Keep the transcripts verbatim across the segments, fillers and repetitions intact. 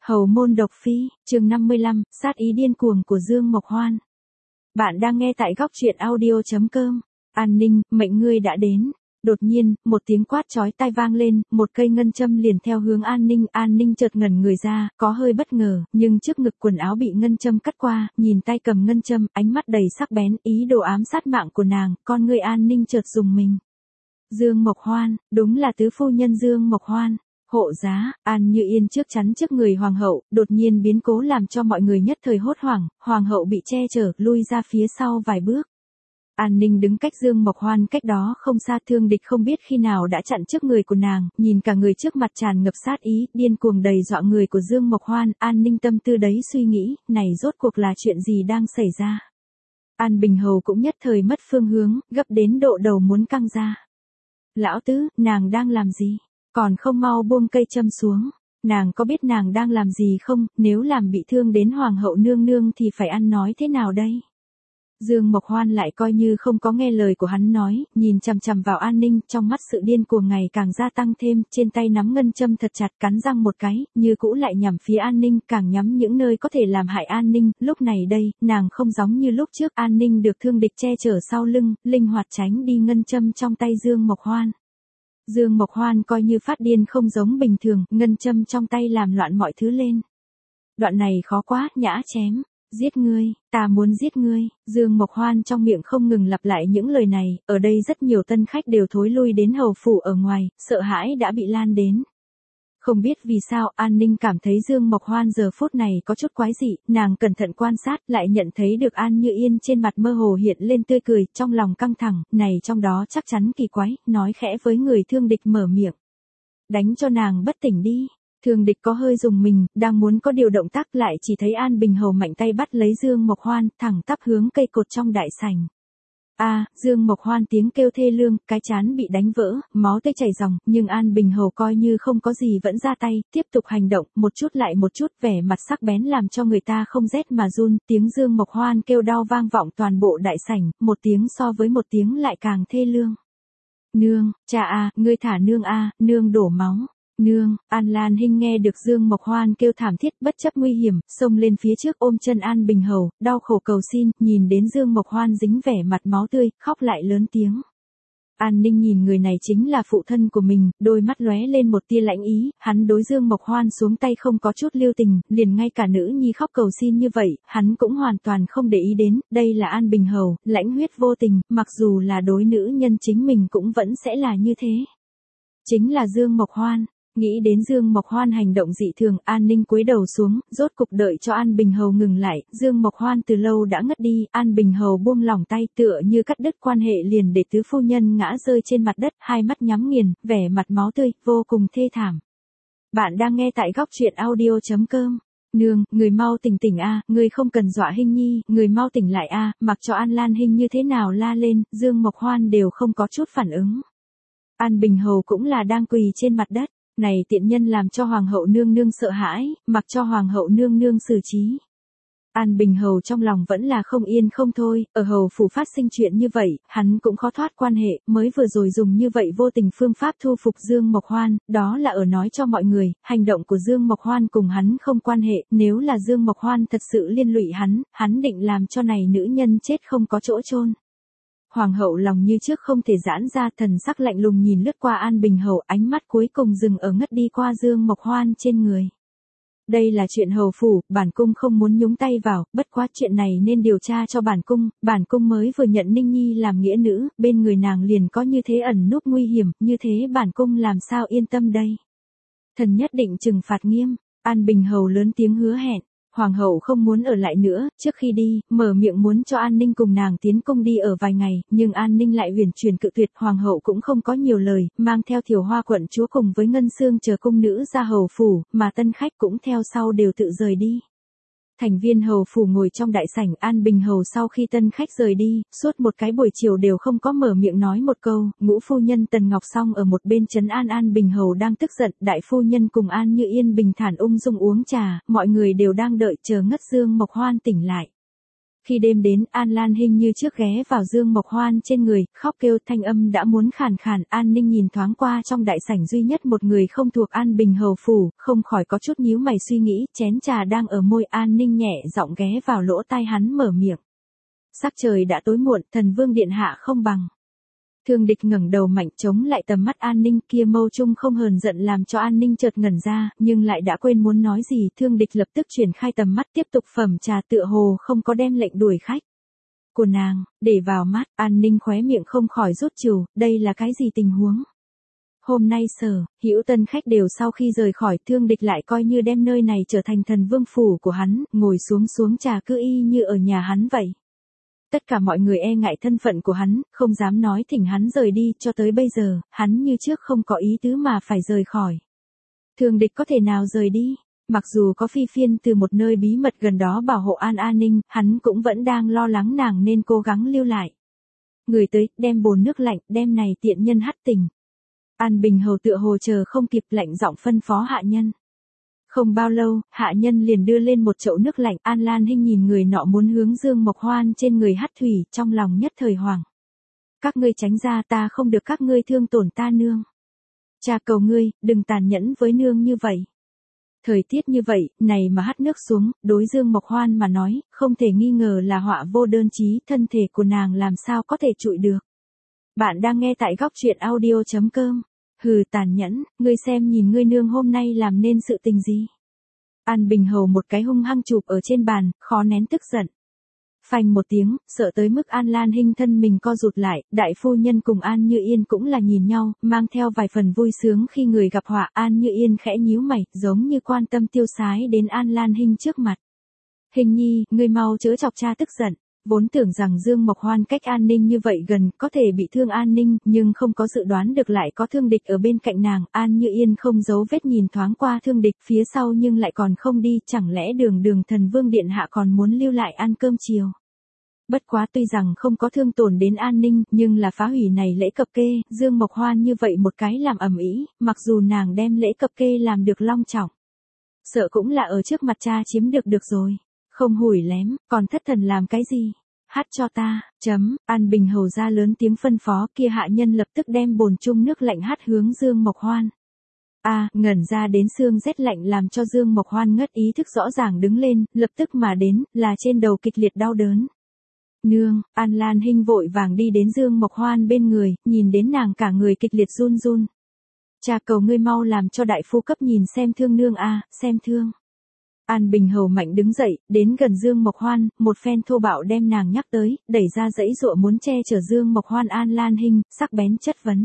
Hầu môn độc phi, chương năm mươi lăm, sát ý điên cuồng của Dương Mộc Hoan. Bạn đang nghe tại góc truyện audio chấm com. An Ninh, mệnh ngươi đã đến. Đột nhiên, một tiếng quát chói tai vang lên, một cây ngân châm liền theo hướng An Ninh. An Ninh chợt ngẩn người ra, có hơi bất ngờ, nhưng trước ngực quần áo bị ngân châm cắt qua, nhìn tay cầm ngân châm, ánh mắt đầy sắc bén, ý đồ ám sát mạng của nàng, con người An Ninh chợt rùng mình. Dương Mộc Hoan, đúng là tứ phu nhân Dương Mộc Hoan. Hộ giá, An Như Yên trước chắn trước người hoàng hậu, đột nhiên biến cố làm cho mọi người nhất thời hốt hoảng, hoàng hậu bị che chở, lui ra phía sau vài bước. An Ninh đứng cách Dương Mộc Hoan cách đó không xa, thương địch không biết khi nào đã chặn trước người của nàng, nhìn cả người trước mặt tràn ngập sát ý, điên cuồng đầy dọa người của Dương Mộc Hoan, An Ninh tâm tư đấy suy nghĩ, này rốt cuộc là chuyện gì đang xảy ra. An Bình Hầu cũng nhất thời mất phương hướng, gấp đến độ đầu muốn căng ra. Lão tứ, nàng đang làm gì? Còn không mau buông cây châm xuống. Nàng có biết nàng đang làm gì không, nếu làm bị thương đến hoàng hậu nương nương thì phải ăn nói thế nào đây? Dương Mộc Hoan lại coi như không có nghe lời của hắn nói, nhìn chằm chằm vào An Ninh, trong mắt sự điên cuồng ngày càng gia tăng thêm, trên tay nắm ngân châm thật chặt, cắn răng một cái, như cũ lại nhắm phía An Ninh, càng nhắm những nơi có thể làm hại An Ninh. Lúc này đây, nàng không giống như lúc trước, An Ninh được thương địch che chở sau lưng, linh hoạt tránh đi ngân châm trong tay Dương Mộc Hoan. Dương Mộc Hoan coi như phát điên không giống bình thường, ngân châm trong tay làm loạn mọi thứ lên. Đoạn này khó quá, nhã chém. Giết ngươi, ta muốn giết ngươi. Dương Mộc Hoan trong miệng không ngừng lặp lại những lời này, ở đây rất nhiều tân khách đều thối lui đến hầu phủ ở ngoài, sợ hãi đã bị lan đến. Không biết vì sao, An Ninh cảm thấy Dương Mộc Hoan giờ phút này có chút quái dị, nàng cẩn thận quan sát, lại nhận thấy được An Như Yên trên mặt mơ hồ hiện lên tươi cười, trong lòng căng thẳng, này trong đó chắc chắn kỳ quái, nói khẽ với người thương địch mở miệng. Đánh cho nàng bất tỉnh đi. Thương địch có hơi dùng mình, đang muốn có điều động tác lại chỉ thấy An Bình Hầu mạnh tay bắt lấy Dương Mộc Hoan, thẳng tắp hướng cây cột trong đại sảnh. A, à, Dương Mộc Hoan tiếng kêu thê lương, cái trán bị đánh vỡ, máu tươi chảy ròng, nhưng An Bình Hầu coi như không có gì vẫn ra tay, tiếp tục hành động, một chút lại một chút, vẻ mặt sắc bén làm cho người ta không rét mà run, tiếng Dương Mộc Hoan kêu đau vang vọng toàn bộ đại sảnh, một tiếng so với một tiếng lại càng thê lương. Nương, cha a, ngươi thả nương a, nương đổ máu. Nương, An Lan Hinh nghe được Dương Mộc Hoan kêu thảm thiết, bất chấp nguy hiểm, xông lên phía trước ôm chân An Bình Hầu, đau khổ cầu xin, nhìn đến Dương Mộc Hoan dính vẻ mặt máu tươi, khóc lại lớn tiếng. An Ninh nhìn người này chính là phụ thân của mình, đôi mắt lóe lên một tia lãnh ý, hắn đối Dương Mộc Hoan xuống tay không có chút lưu tình, liền ngay cả nữ nhi khóc cầu xin như vậy, hắn cũng hoàn toàn không để ý đến, đây là An Bình Hầu, lãnh huyết vô tình, mặc dù là đối nữ nhân chính mình cũng vẫn sẽ là như thế. Chính là Dương Mộc Hoan. Nghĩ đến Dương Mộc Hoan hành động dị thường, An Ninh cúi đầu xuống, rốt cục đợi cho An Bình Hầu ngừng lại, Dương Mộc Hoan từ lâu đã ngất đi, An Bình Hầu buông lỏng tay tựa như cắt đứt quan hệ liền để tứ phu nhân ngã rơi trên mặt đất, hai mắt nhắm nghiền, vẻ mặt máu tươi, vô cùng thê thảm. Bạn đang nghe tại góc truyện audio chấm com. Nương, người mau tỉnh tỉnh a, à, người không cần dọa Hinh nhi, người mau tỉnh lại a, à, mặc cho An Lan Hinh như thế nào la lên, Dương Mộc Hoan đều không có chút phản ứng. An Bình Hầu cũng là đang quỳ trên mặt đất. Này tiện nhân làm cho hoàng hậu nương nương sợ hãi, mặc cho hoàng hậu nương nương xử trí. An Bình Hầu trong lòng vẫn là không yên không thôi, ở hầu phủ phát sinh chuyện như vậy, hắn cũng khó thoát quan hệ, mới vừa rồi dùng như vậy vô tình phương pháp thu phục Dương Mộc Hoan, đó là ở nói cho mọi người, hành động của Dương Mộc Hoan cùng hắn không quan hệ, nếu là Dương Mộc Hoan thật sự liên lụy hắn, hắn định làm cho này nữ nhân chết không có chỗ chôn. Hoàng hậu lòng như trước không thể giãn ra, thần sắc lạnh lùng nhìn lướt qua An Bình Hầu, ánh mắt cuối cùng dừng ở ngất đi qua Dương Mộc Hoan trên người. Đây là chuyện hầu phủ, bản cung không muốn nhúng tay vào, bất quá chuyện này nên điều tra cho bản cung, bản cung mới vừa nhận Ninh Nhi làm nghĩa nữ, bên người nàng liền có như thế ẩn núp nguy hiểm, như thế bản cung làm sao yên tâm đây. Thần nhất định trừng phạt nghiêm, An Bình Hầu lớn tiếng hứa hẹn. Hoàng hậu không muốn ở lại nữa, trước khi đi, mở miệng muốn cho An Ninh cùng nàng tiến cung đi ở vài ngày, nhưng An Ninh lại huyền truyền cự tuyệt, hoàng hậu cũng không có nhiều lời, mang theo Thiều Hoa quận chúa cùng với Ngân Xương chờ cung nữ ra hầu phủ, mà tân khách cũng theo sau đều tự rời đi. Thành viên hầu phủ ngồi trong đại sảnh, An Bình Hầu sau khi tân khách rời đi, suốt một cái buổi chiều đều không có mở miệng nói một câu, ngũ phu nhân Tần Ngọc Song ở một bên trấn an An Bình Hầu đang tức giận, đại phu nhân cùng An Như Yên bình thản ung dung uống trà, mọi người đều đang đợi chờ ngất Dương Mộc Hoan tỉnh lại. Khi đêm đến, An Lan Hinh như trước ghé vào Dương Mộc Hoan trên người, khóc kêu, thanh âm đã muốn khàn khàn. An Ninh nhìn thoáng qua trong đại sảnh duy nhất một người không thuộc An Bình hầu phủ, không khỏi có chút nhíu mày suy nghĩ, chén trà đang ở môi. An Ninh nhẹ giọng ghé vào lỗ tai hắn mở miệng. Sắc trời đã tối muộn, thần vương điện hạ không bằng. Thương Địch ngẩng đầu mạnh chống lại tầm mắt An Ninh, kia mâu trung không hờn giận làm cho An Ninh chợt ngẩn ra, nhưng lại đã quên muốn nói gì. Thương Địch lập tức chuyển khai tầm mắt tiếp tục phẩm trà, tựa hồ không có đem lệnh đuổi khách của nàng để vào mắt. An Ninh khóe miệng không khỏi rút trừ, đây là cái gì tình huống? Hôm nay Sở Hữu tân khách đều sau khi rời khỏi, Thương Địch lại coi như đem nơi này trở thành thần vương phủ của hắn, ngồi xuống xuống trà cứ y như ở nhà hắn vậy. Tất cả mọi người e ngại thân phận của hắn, không dám nói thỉnh hắn rời đi, cho tới bây giờ, hắn như trước không có ý tứ mà phải rời khỏi. Thương Địch có thể nào rời đi? Mặc dù có Phi Phiên từ một nơi bí mật gần đó bảo hộ An An Ninh, hắn cũng vẫn đang lo lắng nàng nên cố gắng lưu lại. Người tới, đem bồn nước lạnh, đem này tiện nhân hắt tỉnh. An Bình hầu tựa hồ chờ không kịp, lạnh giọng phân phó hạ nhân. Không bao lâu, hạ nhân liền đưa lên một chậu nước lạnh. An Lan Hinh nhìn người nọ muốn hướng Dương Mộc Hoan trên người hắt thủy, trong lòng nhất thời hoảng. Các ngươi tránh ra, ta không được các ngươi thương tổn ta nương. Cha cầu ngươi, đừng tàn nhẫn với nương như vậy. Thời tiết như vậy, này mà hắt nước xuống, đối Dương Mộc Hoan mà nói, không thể nghi ngờ là họa vô đơn chí, thân thể của nàng làm sao có thể trụi được. Bạn đang nghe tại góc truyện audio chấm com. Hừ, tàn nhẫn, ngươi xem nhìn ngươi nương hôm nay làm nên sự tình gì. An Bình hầu một cái hung hăng chụp ở trên bàn, khó nén tức giận. Phanh một tiếng, sợ tới mức An Lan Hinh thân mình co rụt lại, đại phu nhân cùng An Như Yên cũng là nhìn nhau, mang theo vài phần vui sướng khi người gặp họa. An Như Yên khẽ nhíu mày, giống như quan tâm tiêu sái đến An Lan Hinh trước mặt. Hình nhi, ngươi mau chớ chọc cha tức giận. Vốn tưởng rằng Dương Mộc Hoan cách An Ninh như vậy gần, có thể bị thương An Ninh, nhưng không có dự đoán được lại có Thương Địch ở bên cạnh nàng. An Như Yên không giấu vết nhìn thoáng qua Thương Địch phía sau nhưng lại còn không đi, chẳng lẽ đường đường thần vương điện hạ còn muốn lưu lại ăn cơm chiều. Bất quá tuy rằng không có thương tổn đến An Ninh, nhưng là phá hủy này lễ cập kê, Dương Mộc Hoan như vậy một cái làm ầm ĩ, mặc dù nàng đem lễ cập kê làm được long trọng, sợ cũng là ở trước mặt cha chiếm được được rồi. Không hủi lém, còn thất thần làm cái gì? Hát cho ta, chấm. An Bình hầu ra lớn tiếng phân phó, kia hạ nhân lập tức đem bồn chung nước lạnh hát hướng Dương Mộc Hoan. A, à, ngẩn ra đến xương rét lạnh làm cho Dương Mộc Hoan ngất ý thức rõ ràng đứng lên, lập tức mà đến, là trên đầu kịch liệt đau đớn. Nương, An Lan Hinh vội vàng đi đến Dương Mộc Hoan bên người, nhìn đến nàng cả người kịch liệt run run. Cha cầu ngươi mau làm cho đại phu cấp nhìn xem thương nương a, à, xem thương. An Bình hầu mạnh đứng dậy, đến gần Dương Mộc Hoan, một phen thô bạo đem nàng nhắc tới, đẩy ra dãy dụa muốn che chở Dương Mộc Hoan. An Lan Hinh, sắc bén chất vấn.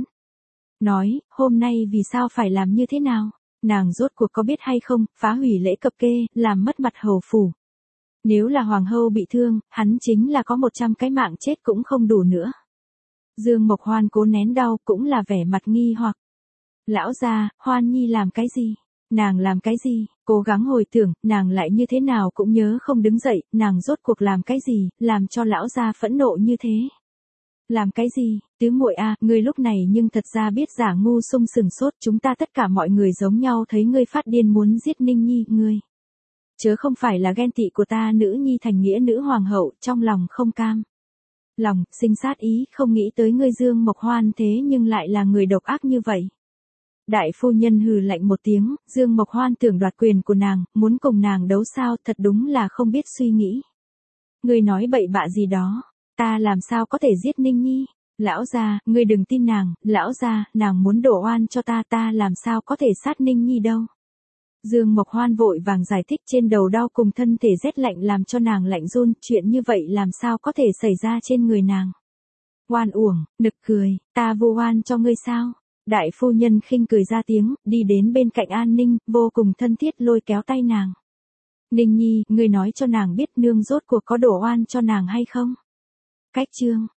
Nói, hôm nay vì sao phải làm như thế nào? Nàng rốt cuộc có biết hay không, phá hủy lễ cập kê, làm mất mặt hầu phủ. Nếu là hoàng hậu bị thương, hắn chính là có một trăm cái mạng chết cũng không đủ nữa. Dương Mộc Hoan cố nén đau, cũng là vẻ mặt nghi hoặc. Lão gia, Hoan Nhi làm cái gì? Nàng làm cái gì? Cố gắng hồi tưởng, nàng lại như thế nào cũng nhớ không đứng dậy, nàng rốt cuộc làm cái gì, làm cho lão gia phẫn nộ như thế. Làm cái gì? Tứ muội a, à, ngươi lúc này nhưng thật ra biết giả ngu sung sừng sốt, chúng ta tất cả mọi người giống nhau thấy ngươi phát điên muốn giết Ninh Nhi, ngươi. Chớ không phải là ghen tị của ta nữ nhi thành nghĩa nữ hoàng hậu, trong lòng không cam. Lòng, sinh sát ý, không nghĩ tới ngươi Dương Mộc Hoan thế nhưng lại là người độc ác như vậy. Đại phu nhân hừ lạnh một tiếng, Dương Mộc Hoan tưởng đoạt quyền của nàng, muốn cùng nàng đấu sao, thật đúng là không biết suy nghĩ. Ngươi nói bậy bạ gì đó, ta làm sao có thể giết Ninh Nhi? Lão gia, ngươi đừng tin nàng, lão gia, nàng muốn đổ oan cho ta, ta làm sao có thể sát Ninh Nhi đâu. Dương Mộc Hoan vội vàng giải thích, trên đầu đau cùng thân thể rét lạnh làm cho nàng lạnh run, chuyện như vậy làm sao có thể xảy ra trên người nàng. Oan uổng, nực cười, ta vô oan cho ngươi sao? Đại phu nhân khinh cười ra tiếng, đi đến bên cạnh An Ninh, vô cùng thân thiết lôi kéo tay nàng. Ninh Nhi, ngươi nói cho nàng biết nương rốt cuộc có đổ oan cho nàng hay không? Cách chương,